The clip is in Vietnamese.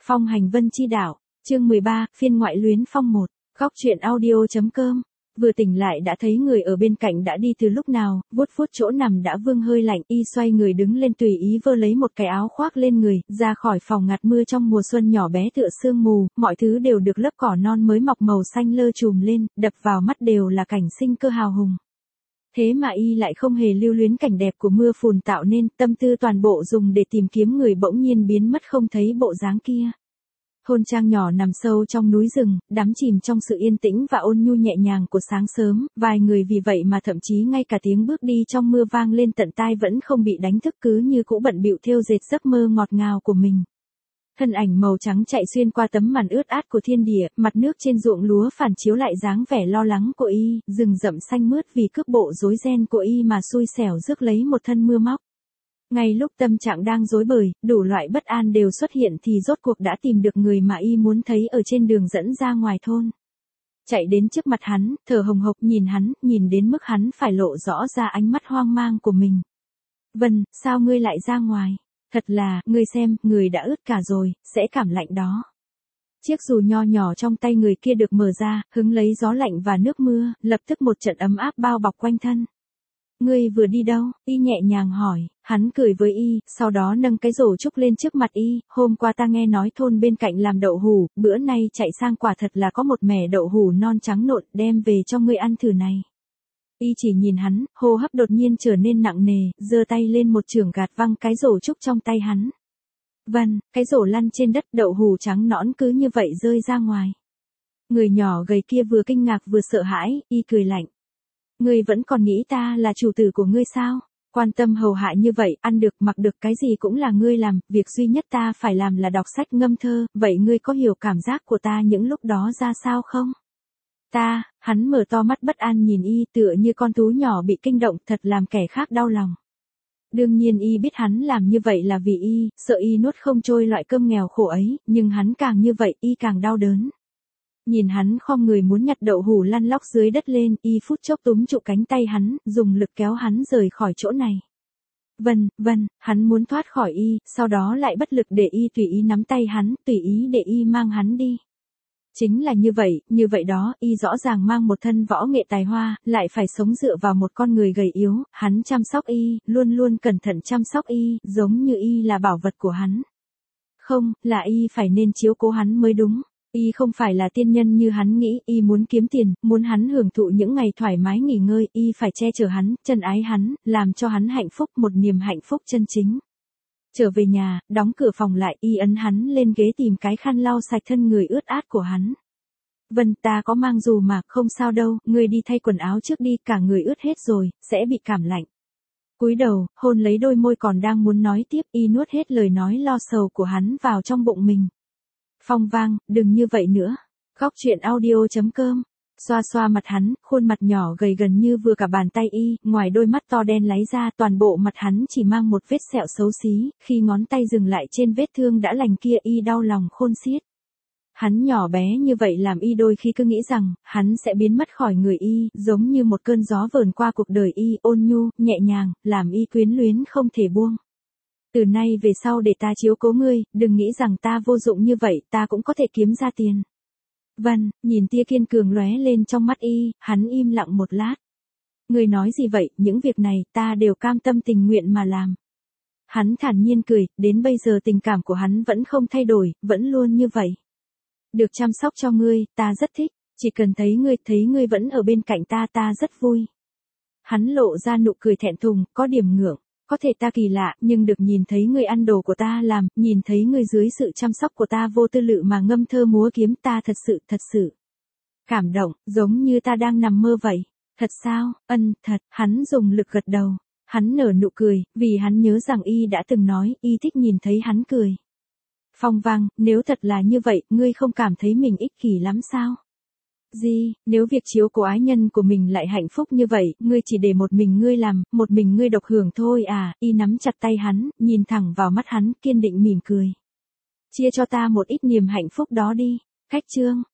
Phong hành vân chi đạo, chương 13, phiên ngoại luyến phong 1, góc truyện audio.com. Vừa tỉnh lại đã thấy người ở bên cạnh đã đi từ lúc nào, vuốt vuốt chỗ nằm đã vương hơi lạnh, y xoay người đứng lên tùy ý vơ lấy một cái áo khoác lên người, ra khỏi phòng ngạt mưa trong mùa xuân nhỏ bé tựa sương mù, mọi thứ đều được lớp cỏ non mới mọc màu xanh lơ trùm lên, đập vào mắt đều là cảnh sinh cơ hào hùng. Thế mà y lại không hề lưu luyến cảnh đẹp của mưa phùn tạo nên, tâm tư toàn bộ dùng để tìm kiếm người bỗng nhiên biến mất không thấy bộ dáng kia. Thôn trang nhỏ nằm sâu trong núi rừng, đắm chìm trong sự yên tĩnh và ôn nhu nhẹ nhàng của sáng sớm, vài người vì vậy mà thậm chí ngay cả tiếng bước đi trong mưa vang lên tận tai vẫn không bị đánh thức, cứ như cũ bận bịu thêu dệt giấc mơ ngọt ngào của mình. Thân ảnh màu trắng chạy xuyên qua tấm màn ướt át của thiên địa, mặt nước trên ruộng lúa phản chiếu lại dáng vẻ lo lắng của y, rừng rậm xanh mướt vì cước bộ rối ren của y mà xui xẻo rước lấy một thân mưa móc. Ngay lúc tâm trạng đang rối bời, đủ loại bất an đều xuất hiện thì rốt cuộc đã tìm được người mà y muốn thấy ở trên đường dẫn ra ngoài thôn. Chạy đến trước mặt hắn, thở hồng hộc nhìn hắn, nhìn đến mức hắn phải lộ rõ ra ánh mắt hoang mang của mình. Vân, sao ngươi lại ra ngoài? Thật là, ngươi xem, người đã ướt cả rồi, sẽ cảm lạnh đó. Chiếc dù nho nhỏ trong tay người kia được mở ra, hứng lấy gió lạnh và nước mưa, lập tức một trận ấm áp bao bọc quanh thân. Ngươi vừa đi đâu? Y nhẹ nhàng hỏi, hắn cười với y, sau đó nâng cái rổ trúc lên trước mặt y, hôm qua ta nghe nói thôn bên cạnh làm đậu hủ, bữa nay chạy sang quả thật là có một mẻ đậu hủ non trắng nộn, đem về cho ngươi ăn thử này. Y chỉ nhìn hắn, hô hấp đột nhiên trở nên nặng nề, giơ tay lên một chưởng gạt văng cái rổ trúc trong tay hắn. Vân, cái rổ lăn trên đất, đậu hủ trắng nõn cứ như vậy rơi ra ngoài. Người nhỏ gầy kia vừa kinh ngạc vừa sợ hãi, y cười lạnh. Ngươi vẫn còn nghĩ ta là chủ tử của ngươi sao? Quan tâm hầu hạ như vậy, ăn được mặc được cái gì cũng là ngươi làm, việc duy nhất ta phải làm là đọc sách ngâm thơ, vậy ngươi có hiểu cảm giác của ta những lúc đó ra sao không? Hắn mở to mắt bất an nhìn y tựa như con thú nhỏ bị kinh động, thật làm kẻ khác đau lòng. Đương nhiên y biết hắn làm như vậy là vì y, sợ y nuốt không trôi loại cơm nghèo khổ ấy, nhưng hắn càng như vậy y càng đau đớn. Nhìn hắn khom người muốn nhặt đậu hủ lăn lóc dưới đất lên, y phút chốc túm trụ cánh tay hắn, dùng lực kéo hắn rời khỏi chỗ này. Vân, hắn muốn thoát khỏi y, sau đó lại bất lực để y tùy ý nắm tay hắn, tùy ý để y mang hắn đi. Chính là như vậy đó, y rõ ràng mang một thân võ nghệ tài hoa, lại phải sống dựa vào một con người gầy yếu, hắn chăm sóc y, luôn luôn cẩn thận chăm sóc y, giống như y là bảo vật của hắn. Không, là y phải nên chiếu cố hắn mới đúng. Y không phải là tiên nhân như hắn nghĩ, y muốn kiếm tiền, muốn hắn hưởng thụ những ngày thoải mái nghỉ ngơi, y phải che chở hắn, chân ái hắn, làm cho hắn hạnh phúc, một niềm hạnh phúc chân chính. Trở về nhà, đóng cửa phòng lại, y ấn hắn lên ghế tìm cái khăn lau sạch thân người ướt át của hắn. Vân, ta có mang dù mà, không sao đâu, ngươi đi thay quần áo trước đi, cả người ướt hết rồi, sẽ bị cảm lạnh. Cúi đầu, hôn lấy đôi môi còn đang muốn nói tiếp, y nuốt hết lời nói lo sầu của hắn vào trong bụng mình. Phong Vang, đừng như vậy nữa. Góc truyện audio.com. Xoa xoa mặt hắn, khuôn mặt nhỏ gầy gần như vừa cả bàn tay y, ngoài đôi mắt to đen láy ra, toàn bộ mặt hắn chỉ mang một vết sẹo xấu xí, khi ngón tay dừng lại trên vết thương đã lành kia y đau lòng khôn xiết. Hắn nhỏ bé như vậy làm y đôi khi cứ nghĩ rằng, hắn sẽ biến mất khỏi người y, giống như một cơn gió vờn qua cuộc đời y, ôn nhu, nhẹ nhàng, làm y quyến luyến không thể buông. Từ nay về sau để ta chiếu cố ngươi, đừng nghĩ rằng ta vô dụng như vậy, ta cũng có thể kiếm ra tiền. Vân, nhìn tia kiên cường lóe lên trong mắt y, hắn im lặng một lát. Ngươi nói gì vậy, những việc này, ta đều cam tâm tình nguyện mà làm. Hắn thản nhiên cười, đến bây giờ tình cảm của hắn vẫn không thay đổi, vẫn luôn như vậy. Được chăm sóc cho ngươi, ta rất thích, chỉ cần thấy ngươi vẫn ở bên cạnh ta rất vui. Hắn lộ ra nụ cười thẹn thùng, có điểm ngượng. Có thể ta kỳ lạ, nhưng được nhìn thấy ngươi ăn đồ của ta làm, nhìn thấy ngươi dưới sự chăm sóc của ta vô tư lự mà ngâm thơ múa kiếm, ta thật sự cảm động, giống như ta đang nằm mơ vậy. Thật sao? Thật, hắn dùng lực gật đầu. Hắn nở nụ cười, vì hắn nhớ rằng y đã từng nói, y thích nhìn thấy hắn cười. Phong Vang, nếu thật là như vậy, ngươi không cảm thấy mình ích kỷ lắm sao? Gì, nếu việc chiếu cố ái nhân của mình lại hạnh phúc như vậy, ngươi chỉ để một mình ngươi làm, một mình ngươi độc hưởng thôi à, y nắm chặt tay hắn, nhìn thẳng vào mắt hắn, kiên định mỉm cười. Chia cho ta một ít niềm hạnh phúc đó đi. Cách chương.